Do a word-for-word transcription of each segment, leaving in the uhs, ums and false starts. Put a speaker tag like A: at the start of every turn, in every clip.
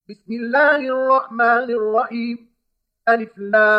A: بسم الله الرحمن الرحيم. ألف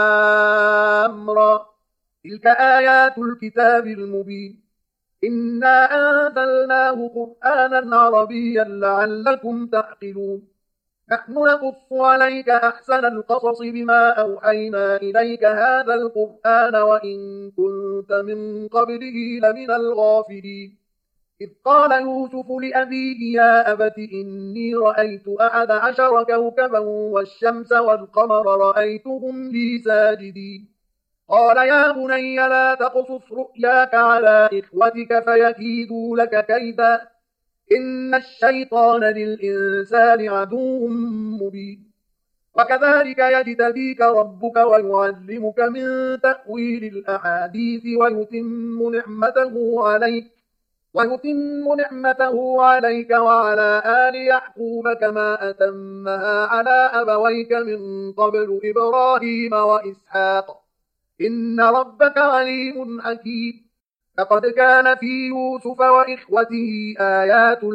A: لام را. تلك آيات الكتاب المبين. إنا أنزلناه قرآنا عربيا لعلكم تعقلون. نحن نقص عليك أحسن القصص بما أوحينا إليك هذا القرآن وإن كنت من قبله لمن الغافلين. إذ قال يوسف لأبيه يا أبت إني رأيت أحد عشر كوكبا والشمس والقمر رأيتهم لي ساجدين. قال يا بني لا تقصص رؤياك على إخوتك فيكيدوا لك كيدا إن الشيطان للإنسان عدو مبين. وكذلك يجتبيك ربك ويعلمك من تأويل الأحاديث ويتم نعمته عليك ويتم نعمته عليك وعلى آل يعقوب كما أتمها على أبويك من قبل إبراهيم وإسحاق إن ربك عليم حكيم. لقد كان في يوسف وإخوته آيات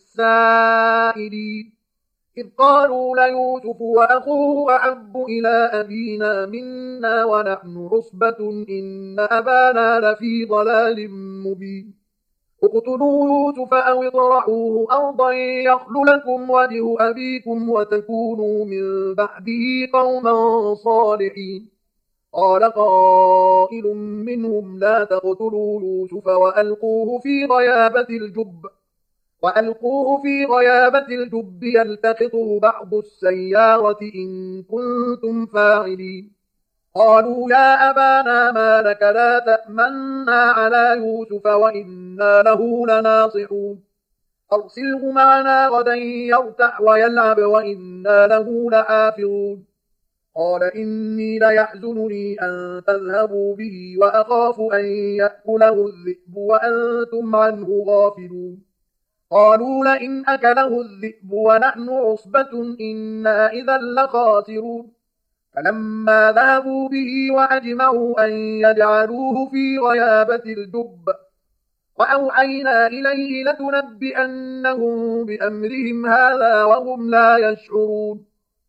A: للسائلين إذ قالوا ليوسف وأخوه أحب إلى أبينا منا ونحن عصبة إن أبانا لفي ضلال مبين. اقتلوا يوسف أو اطرحوه أرضا يخل لكم وجه أبيكم وتكونوا من بعده قوما صالحين. قال قائل منهم لا تقتلوا يوسف وألقوه في غيابة الجب وألقوه في غيابة الجب يلتقطه بعض السيارة إن كنتم فاعلين. قالوا يا أبانا ما لك لا تأمنا على يوسف وإنا له لناصحون أرسله معنا غدا يرتع ويلعب وإنا له لحافظون. قال إني ليحزنني أن تذهبوا به وأخاف أن يأكله الذئب وأنتم عنه غافلون. قالوا لئن أكله الذئب ونحن عصبة إنا إذا لخاسرون. فلما ذهبوا به وأجمعوا أن يجعلوه في غيابة الجب وأوحينا إليه لتنبئنهم بأمرهم هذا وهم لا يشعرون.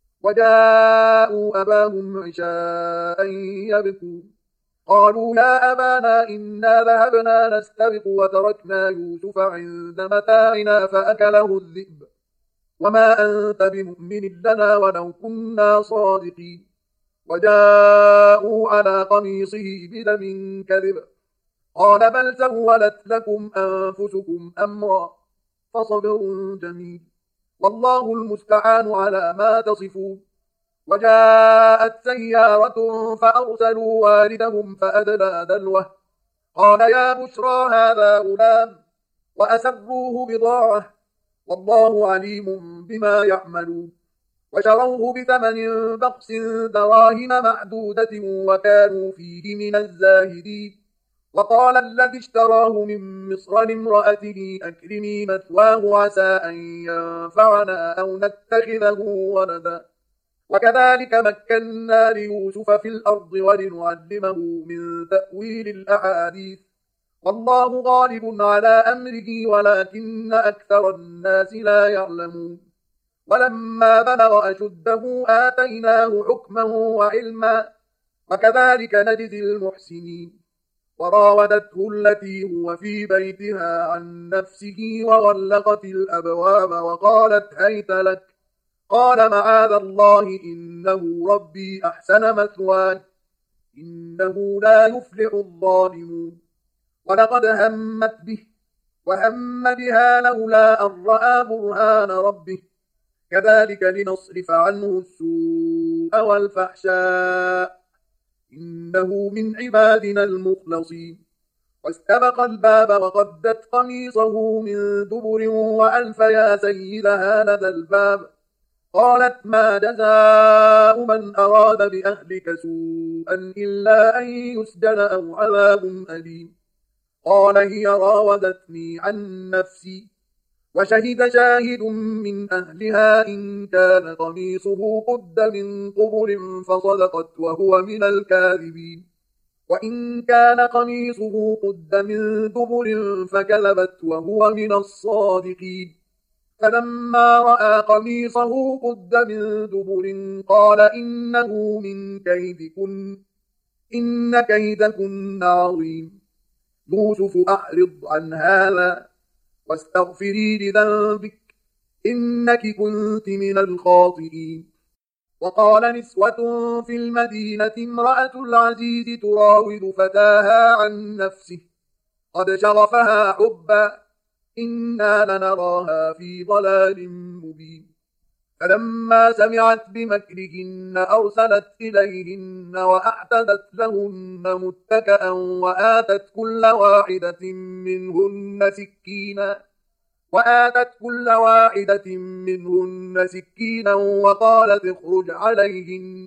A: وجاءوا أباهم عشاء يبكون. قالوا يا أبانا إنا ذهبنا نستبق وتركنا يوسف عند متاعنا فأكله الذئب وما أنت بمؤمن لنا ولو كنا صادقين. وجاءوا على قميصه بدم كذب قال بل سولت لكم أنفسكم أمرا فصبر جميل والله المستعان على ما تصفون. وجاءت سيارة فأرسلوا والدهم فأدلى دلوه قال يا بشرى هذا غلام وأسروه بضاعة والله عليم بما يعملون. وشروه بثمن بخس دراهم معدودة وكانوا فيه من الزاهدين. وقال الذي اشتراه من مصر لامرأته أكرمي مثواه عسى أن ينفعنا أو نتخذه ولدا. وكذلك مكنا ليوسف في الأرض ولنعلمه من تأويل الأحاديث والله غالب على أمره ولكن أكثر الناس لا يعلمون. ولما بلغ أشده آتيناه حكما وعلما وكذلك نجزي المحسنين. وراودته التي هو في بيتها عن نفسه وغلقت الأبواب وقالت هيت لك قال معاذ الله إنه ربي أحسن مثواي إنه لا يفلح الظالمون. ولقد همت به وهم بها لولا أن رأى برهان ربه كذلك لنصرف عنه السوء والفحشاء إنه من عبادنا المخلصين. واستبق الباب وقدت قميصه من دبر وألف يا سيدها لدى الباب قالت ما جزاء من أراد بأهلك سوءا إلا أن يسجن أو عذاب أليم. قال هي راودتني عن نفسي وشهد شاهد من أهلها إن كان قميصه قد من قبل فصدقت وهو من الكاذبين وإن كان قميصه قد من دبر فكذبت وهو من الصادقين. فلما رأى قميصه قد من دبر قال إنه من كيدكن إن كيدكن عظيم. يوسف أعرض عن هذا واستغفري لذنبك إنك كنت من الخاطئين. وقال نسوة في المدينة امرأة العزيز تراود فتاها عن نفسه قد شغفها حبا إنا لنراها في ضلال مبين. فلما سمعت بمكرهن أرسلت إليهن وأعتدت لهن متكأ وآتت كل واحدة منهن سكينا وآتت كل واحدة منهن سكينا وقالت اخرج عليهن.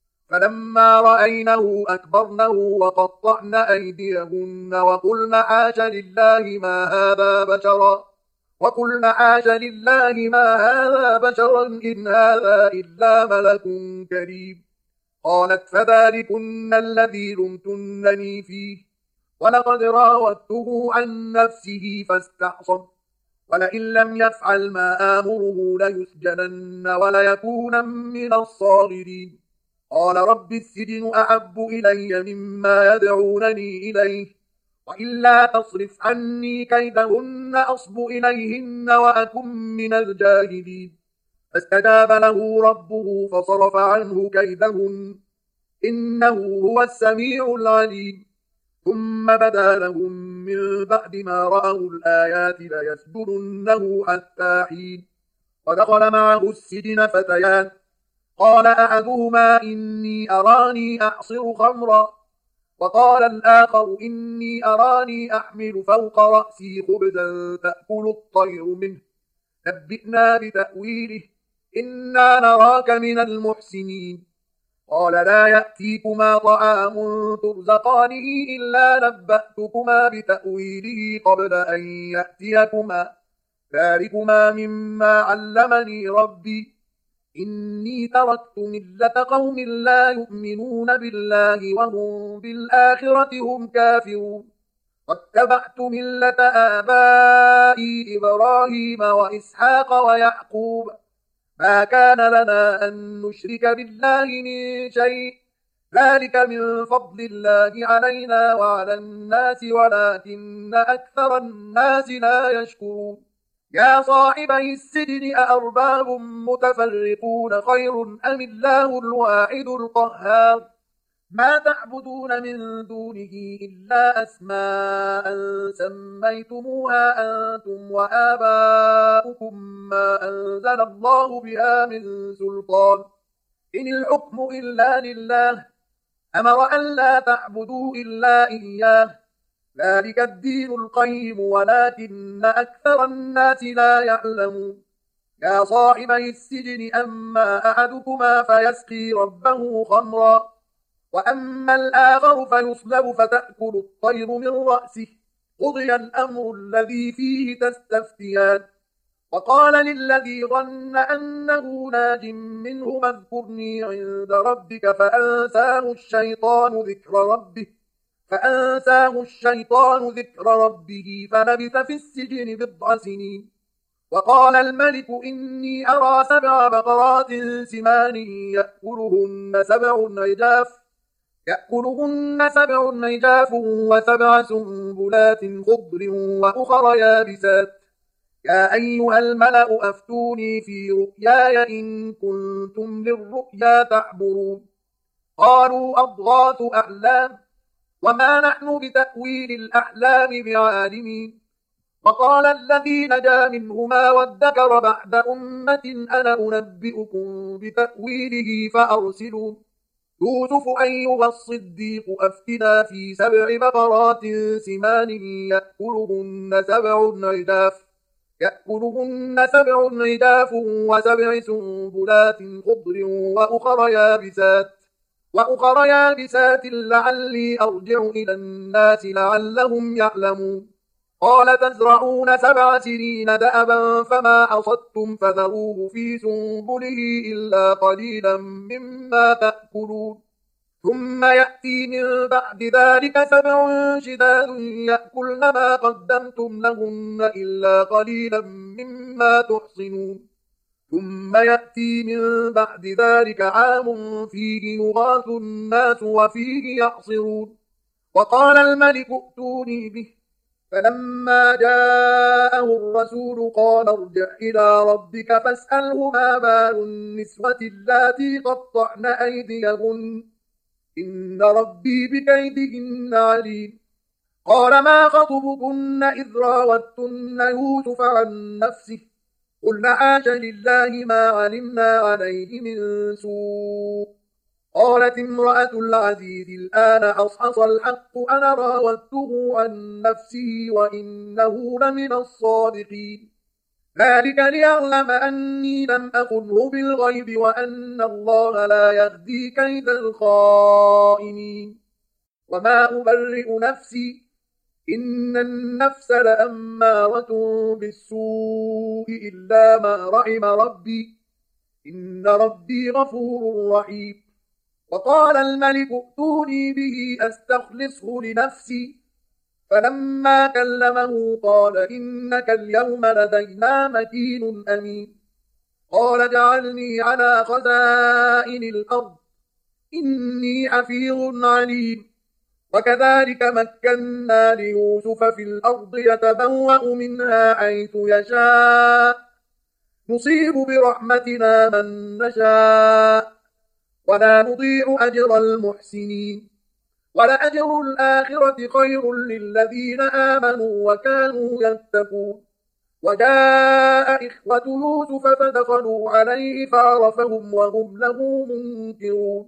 A: فلما رأينه أكبرنه وقطعن أيديهن وقلن حاش لله ما هذا بشرا وقلن حاش لله ما هذا بشرا إن هذا إلا ملك كريم. قالت فذلكن الذي لمتنني فيه ولقد راودته عن نفسه فاستعصم ولئن لم يفعل ما آمره ليسجنن وليكون من الصاغرين. قال رب السجن أحب إلي مما يدعونني إليه وإلا تصرف عني كيدهن أصب إليهن وأكن من الجاهلين. فاستجاب له ربه فصرف عنه كيدهن إنه هو السميع العليم. ثم بدا لهم من بعد ما رأوا الآيات ليسجننه حتى حين. ودخل معه السجن فتيان قال أحدهما إني أراني أعصر خمرا وقال الآخر إني أراني أحمل فوق رأسي خبزا تأكل الطير منه نبئنا بتأويله إنا نراك من المحسنين. قال لا يأتيكما طعام ترزقانه إلا نبأتكما بتأويله قبل أن يأتيكما ذلكما مما علمني ربي إني تركت ملة قوم لا يؤمنون بالله وهم بالآخرة هم كافرون واتبعت ملة آبائي إبراهيم وإسحاق ويعقوب ما كان لنا أن نشرك بالله من شيء ذلك من فضل الله علينا وعلى الناس ولكن أكثر الناس لا يشكرون. يا صاحبي السجن أأرباب متفرقون خير أم الله الواحد القهار ما تعبدون من دونه إلا أسماء سميتموها أنتم وآباؤكم ما أنزل الله بها من سلطان إن الحكم إلا لله أمر أن لا تعبدوا إلا إياه ذلك الدين القيم ولكن أكثر الناس لا يعلمون. يا صاحبي السجن أما أحدكما فيسقي ربه خمرا وأما الآخر فيصلب فتأكل الطير من رأسه قضي الأمر الذي فيه تستفتيان. وقال للذي ظن أنه ناج منه اذكرني عند ربك فأنساه الشيطان ذكر ربه فأنساه الشيطان ذكر ربه فلبث في السجن بضع سنين. وقال الملك إني أرى سبع بقرات سمان يأكلهن سبع عجاف يأكلهن سبع عجاف وسبع سنبلات خضر وأخر يابسات يا أيها الملأ أفتوني في رؤياي إن كنتم للرؤيا تعبرون. قالوا أضغاث أحلام وما نحن بتأويل الأحلام بعالمين. وقال الذي نجا منهما وادكر بعد أمة أنا أنبئكم بتأويله فأرسلون. يوسف أيها الصديق أفتنا في سبع بقرات سمان يأكلهن سبع عجاف يأكلهن سبع عجاف وسبع سنبلات خضر وأخر يابسات وأخر يابسات لعلي أرجع إلى الناس لعلهم يعلمون. قال تزرعون سبع سنين دأبا فما حصدتم فذروه في سنبله إلا قليلا مما تأكلون ثم يأتي من بعد ذلك سبع شداد يأكلن ما قدمتم لهن إلا قليلا مما تحصنون ثم يأتي من بعد ذلك عام فيه يغاث الناس وفيه يعصرون وقال الملك ائتوني به فلما جاءه الرسول قال ارجع إلى ربك فاسأله ما بال النسوة اللاتي قطعن أيديهن إن ربي بكيدهن عليم قال ما خطبكن إذ راوتن يوسف عن نفسه قلنا حاش لله ما علمنا عليه من سوء قالت امرأة العزيز الآن حصحص الحق أنا راودته عن نفسه وإنه لمن الصادقين ذلك ليعلم أني لم أخنه بالغيب وأن الله لا يهدي كيد الخائنين وما أبرئ نفسي إن النفس لأمارة بالسوء إلا ما رحم ربي إن ربي غفور رحيم وقال الملك ائتوني به أستخلصه لنفسي فلما كلمه قال إنك اليوم لدينا مكين أمين قال اجعلني على خزائن الأرض إني حفيظ عليم وكذلك مكنا ليوسف في الأرض يتبوأ منها حيث يشاء نصيب برحمتنا من نشاء ولا نضيع أجر المحسنين ولأجر الآخرة خير للذين آمنوا وكانوا يتقون وجاء إخوة يوسف فدخلوا عليه فعرفهم وهم له منكرون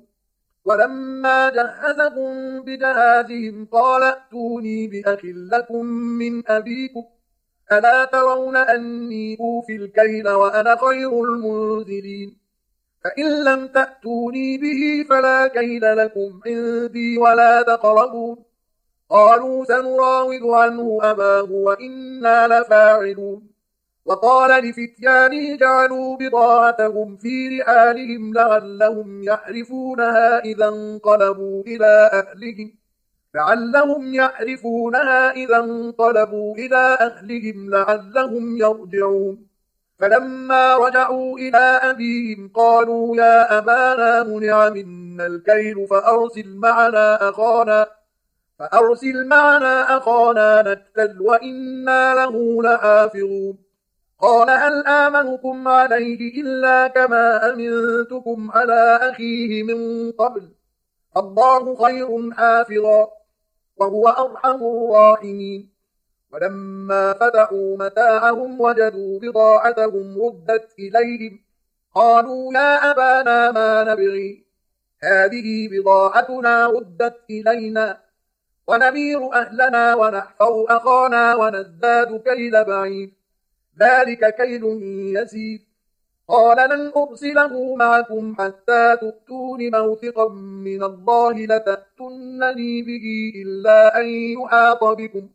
A: ولما جهزهم بجهازهم قال ائتوني بأخ لكم من أبيكم ألا ترون أني أوفي الكيل وأنا خير المنزلين فإن لم تأتوني به فلا كيل لكم عندي ولا تقربون قالوا سنراود عنه أباه وإنا لفاعلون وقال لفتيانه جعلوا بضاعتهم في رحالهم لعلهم يحرفونها إذا انقلبوا إلى أهلهم لعلهم يحرفونها إذا انقلبوا إلى أهلهم لعلهم يرجعون فلما رجعوا إلى أبيهم قالوا يا أبانا منع منا الكيل فأرسل معنا أخانا فأرسل معنا أخانا نكتل وإنا له لحافظون قال هل آمنكم عليه إلا كما أمنتكم على أخيه من قبل الله خير حافظا وهو أرحم الراحمين ولما فتحوا متاعهم وجدوا بضاعتهم ردت إليهم قالوا يا أبانا ما نبغي هذه بضاعتنا ردت إلينا ونمير أهلنا ونحفظ أخانا ونزداد كيل بعيد ذلك كيل يسير قال لن أرسله معكم حتى تؤتون موثقا من الله لتأتونني به إلا أن يحاط بكم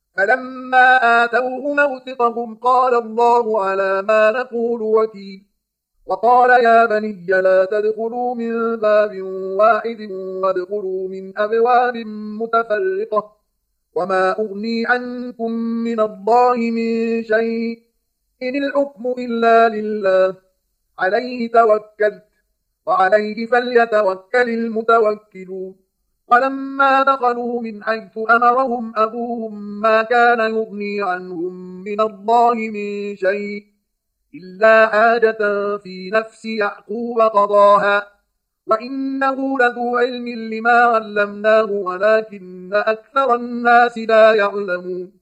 A: فلما آتوه موثقهم قال الله على ما نقول وكيل وقال يا بني لا تدخلوا من باب واحد وادخلوا من أبواب متفرقة وما أغني عنكم من الله من شيء إن الحكم إلا لله عليه توكلت وعليه فليتوكل المتوكلون ولما دخلوا من حيث أمرهم أبوهم ما كان يغني عنهم من الله من شيء إلا حاجة في نفس يعقوب قضاها وإنه لذو علم لما علمناه ولكن أكثر الناس لا يعلمون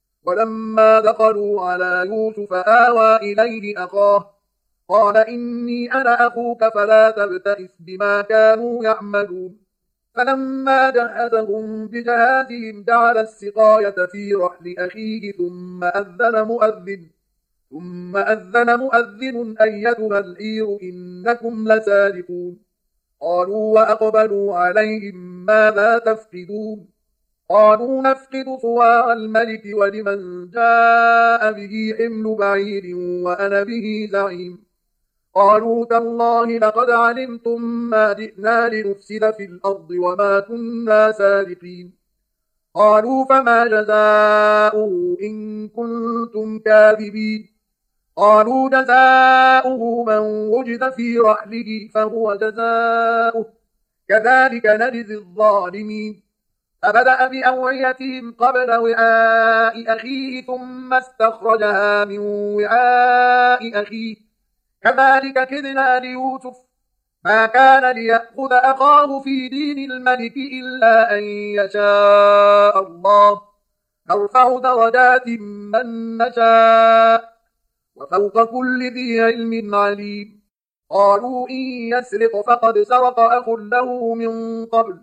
A: ولما دخلوا على يوسف آوى إليه أخاه قال إني أنا أخوك فلا تبتئس بما كانوا يعملون فلما جهزهم بجهازهم جعل السقاية في رحل أخيه ثم أذن مؤذن ثم أذن مؤذن أيتها العير إنكم لسارقون قالوا وأقبلوا عليهم ماذا تفقدون قالوا نفقد صواع الملك ولمن جاء به حمل بعير وأنا به زعيم قالوا تالله لقد علمتم ما جئنا لنفسد في الأرض وما كنا سارقين. قالوا فما جزاؤه إن كنتم كاذبين. قالوا جزاؤه من وجد في رحله فهو جزاؤه كذلك نجزي الظالمين. فبدأ بأوعيتهم قبل وعاء أخيه ثم استخرجها من وعاء أخيه كذلك كدنا ليوسف ما كان ليأخذ أخاه في دين الملك إلا أن يشاء الله نرفع درجات من نشاء وفوق كل ذي علم عليم. قالوا إن يسرق فقد سرق أخ له من قبل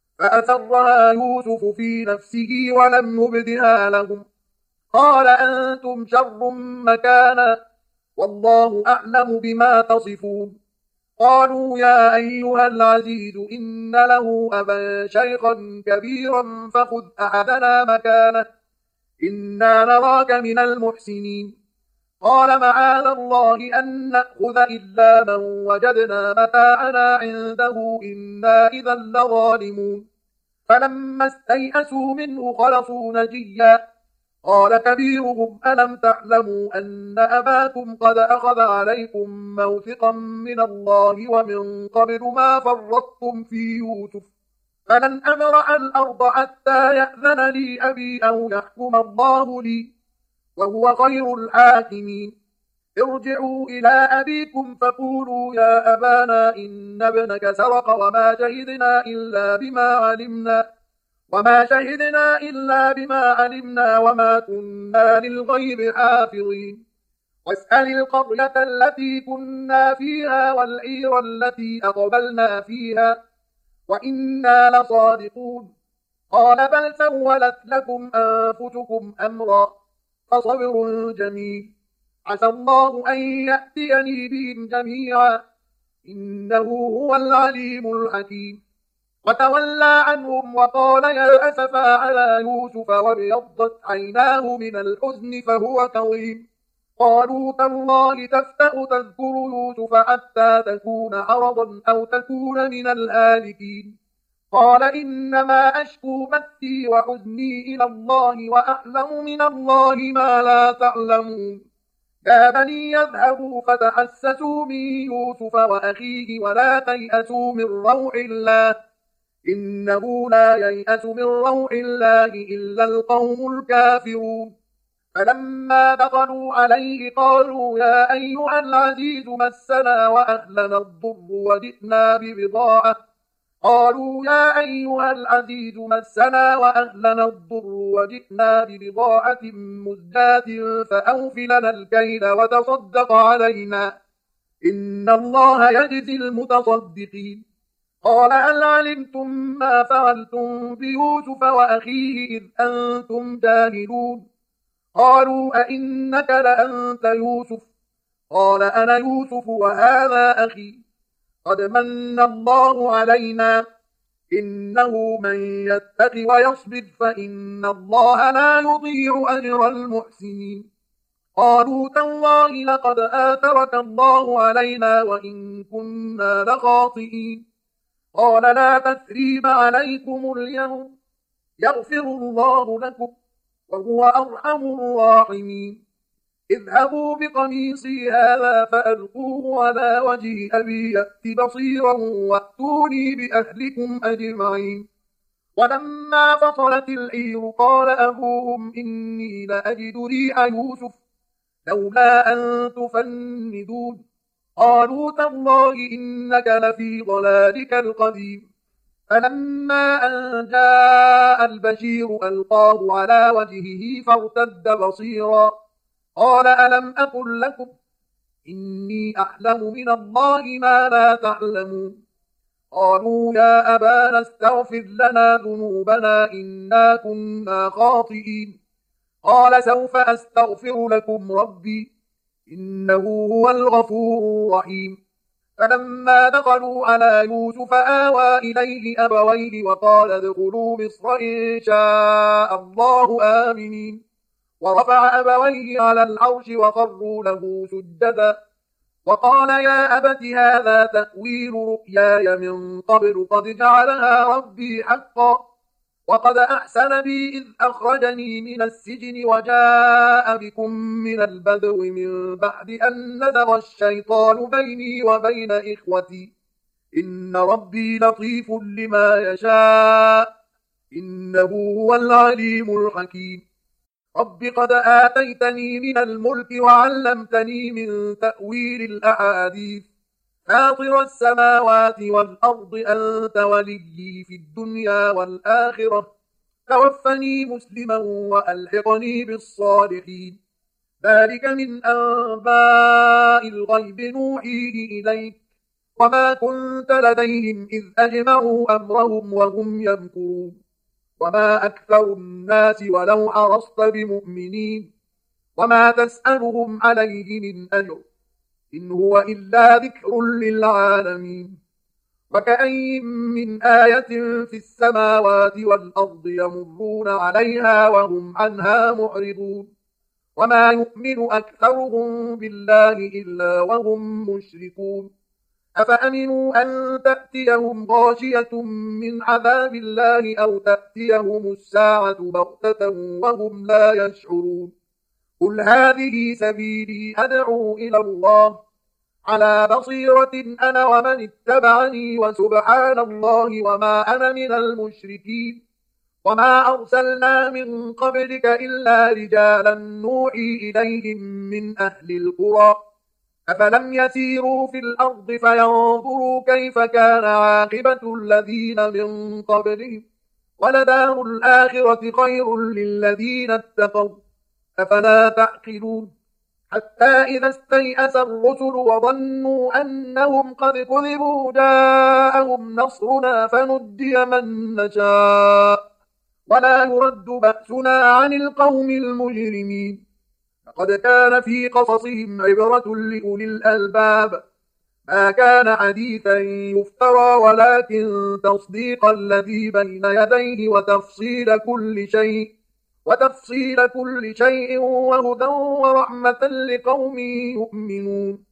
A: فأسرها يوسف في نفسه ولم يبدها لهم. قال أنتم شر مكانا والله أعلم بما تصفون. قالوا يا أيها العزيز إن له أبا شيخا كبيرا فخذ أحدنا مكانه إنا نراك من المحسنين. قال معاذ الله أن نأخذ إلا من وجدنا متاعنا عنده إنا إذا لظالمون. فلما استيئسوا منه خلصوا نجيا. قال كبيرهم ألم تعلموا أن أباكم قد أخذ عليكم موثقا من الله ومن قبل ما فرطتم في يوسف فلن أبرح الأرض حتى يأذن لي أبي أو يحكم الله لي وهو خير الحاكمين. ارجعوا إلى أبيكم فقولوا يا أبانا إن ابنك سرق وما شهدنا إلا بما علمنا وما شهدنا إلا بما علمنا وما كنا للغيب حافظين. واسأل القرية التي كنا فيها والعير التي أقبلنا فيها وإنا لصادقون. قال بل سولت لكم أنفسكم أمرا فصبر جميل عسى الله أن يأتيني بهم جميعا إنه هو العليم الحكيم. وتولى عنهم وقال يا أسفا على يوسف وابيضت عيناه من الحزن فهو كظيم. قالوا تالله تفتأ تذكر يوسف حتى تكون عرضا أو تكون من الهالكين. قال إنما أشكو بثي وحزني إلى الله وأعلم من الله ما لا تعلمون. يا بني يذهبوا فتحسسوا من يوسف وأخيه ولا تيأسوا من روح الله إنه لا ييأس من روح الله إلا القوم الكافرون. فلما دخلوا عليه قالوا يا أيها العزيز مسنا وأهلنا الضر وجئنا ببضاعة قالوا يا أيها العزيز مسنا وأهلنا الضر وجئنا ببضاعة مزجاة فأوف لنا الكيل وتصدق علينا إن الله يجزي المتصدقين. قال هل علمتم ما فعلتم بيوسف وأخيه إذ أنتم جاهلون. قالوا أئنك لأنت يوسف قال أنا يوسف وهذا أخي قد من الله علينا إنه من يتق ويصبر فإن الله لا يضيع أجر المحسنين. قالوا تالله لقد آثرك الله علينا وإن كنا لخاطئين. قال لا تثريب عليكم اليوم يغفر الله لكم وهو أرحم الراحمين. اذهبوا بقميصي هذا فألقوه على وجه أبي يأت بصيرا وأتوني بأهلكم أجمعين. ولما فصلت العير قال أبوهم إني لأجد ريح يوسف لولا أن تفندون. قالوا تالله إنك لفي ضلالك القديم. فلما أن جاء البشير ألقاه على وجهه فارتد بصيرا قال ألم أقل لكم إني أعلم من الله ما لا تعلمون. قالوا يا أبانا استغفر لنا ذنوبنا إنا كنا خاطئين. قال سوف أستغفر لكم ربي إنه هو الغفور الرحيم. فلما دخلوا على يوسف آوى إليه أبويه وقال ادخلوا مصر إن شاء الله آمنين. ورفع أبويه على العرش وخروا له سجدا وقال يا أبت هذا تأويل رؤياي من قبل قد جعلها ربي حقا وقد أحسن بي إذ أخرجني من السجن وجاء بكم من البدو من بعد أن نزغ الشيطان بيني وبين إخوتي إن ربي لطيف لما يشاء إنه هو العليم الحكيم رب قد آتيتني من الملك وعلمتني من تأويل الأحاديث فاطر السماوات والأرض أنت وليي في الدنيا والآخرة توفني مسلما وألحقني بالصالحين ذلك من أنباء الغيب نوحيه إليك وما كنت لديهم إذ أجمعوا أمرهم وهم يمكرون وما أكثر الناس ولو حرصت بمؤمنين وما تسألهم عليه من أجر إن هو إلا ذكر للعالمين وكأين من آية في السماوات والأرض يمرون عليها وهم عنها معرضون وما يؤمن أكثرهم بالله إلا وهم مشركون أفأمنوا أن تأتيهم غاشية من عذاب الله أو تأتيهم الساعة بغتة وهم لا يشعرون قل هذه سبيلي أدعو إلى الله على بصيرة أنا ومن اتبعني وسبحان الله وما أنا من المشركين وما أرسلنا من قبلك إلا رجالا نوحي إليهم من أهل القرى أفلم يسيروا في الأرض فينظروا كيف كان عاقبة الذين من قبلهم ولدار الآخرة خير للذين اتقوا أفلا تعقلون حتى إذا استيأس الرسل وظنوا أنهم قد كذبوا جاءهم نصرنا فنجي من نشاء ولا يرد بأسنا عن القوم المجرمين لقد كان في قصصهم عبرة لأولي الألباب ما كان حديثا يفترى ولكن تصديق الذي بين يديه وتفصيل كل شيء وتفصيل كل شيء وهدى ورحمة لقوم يؤمنون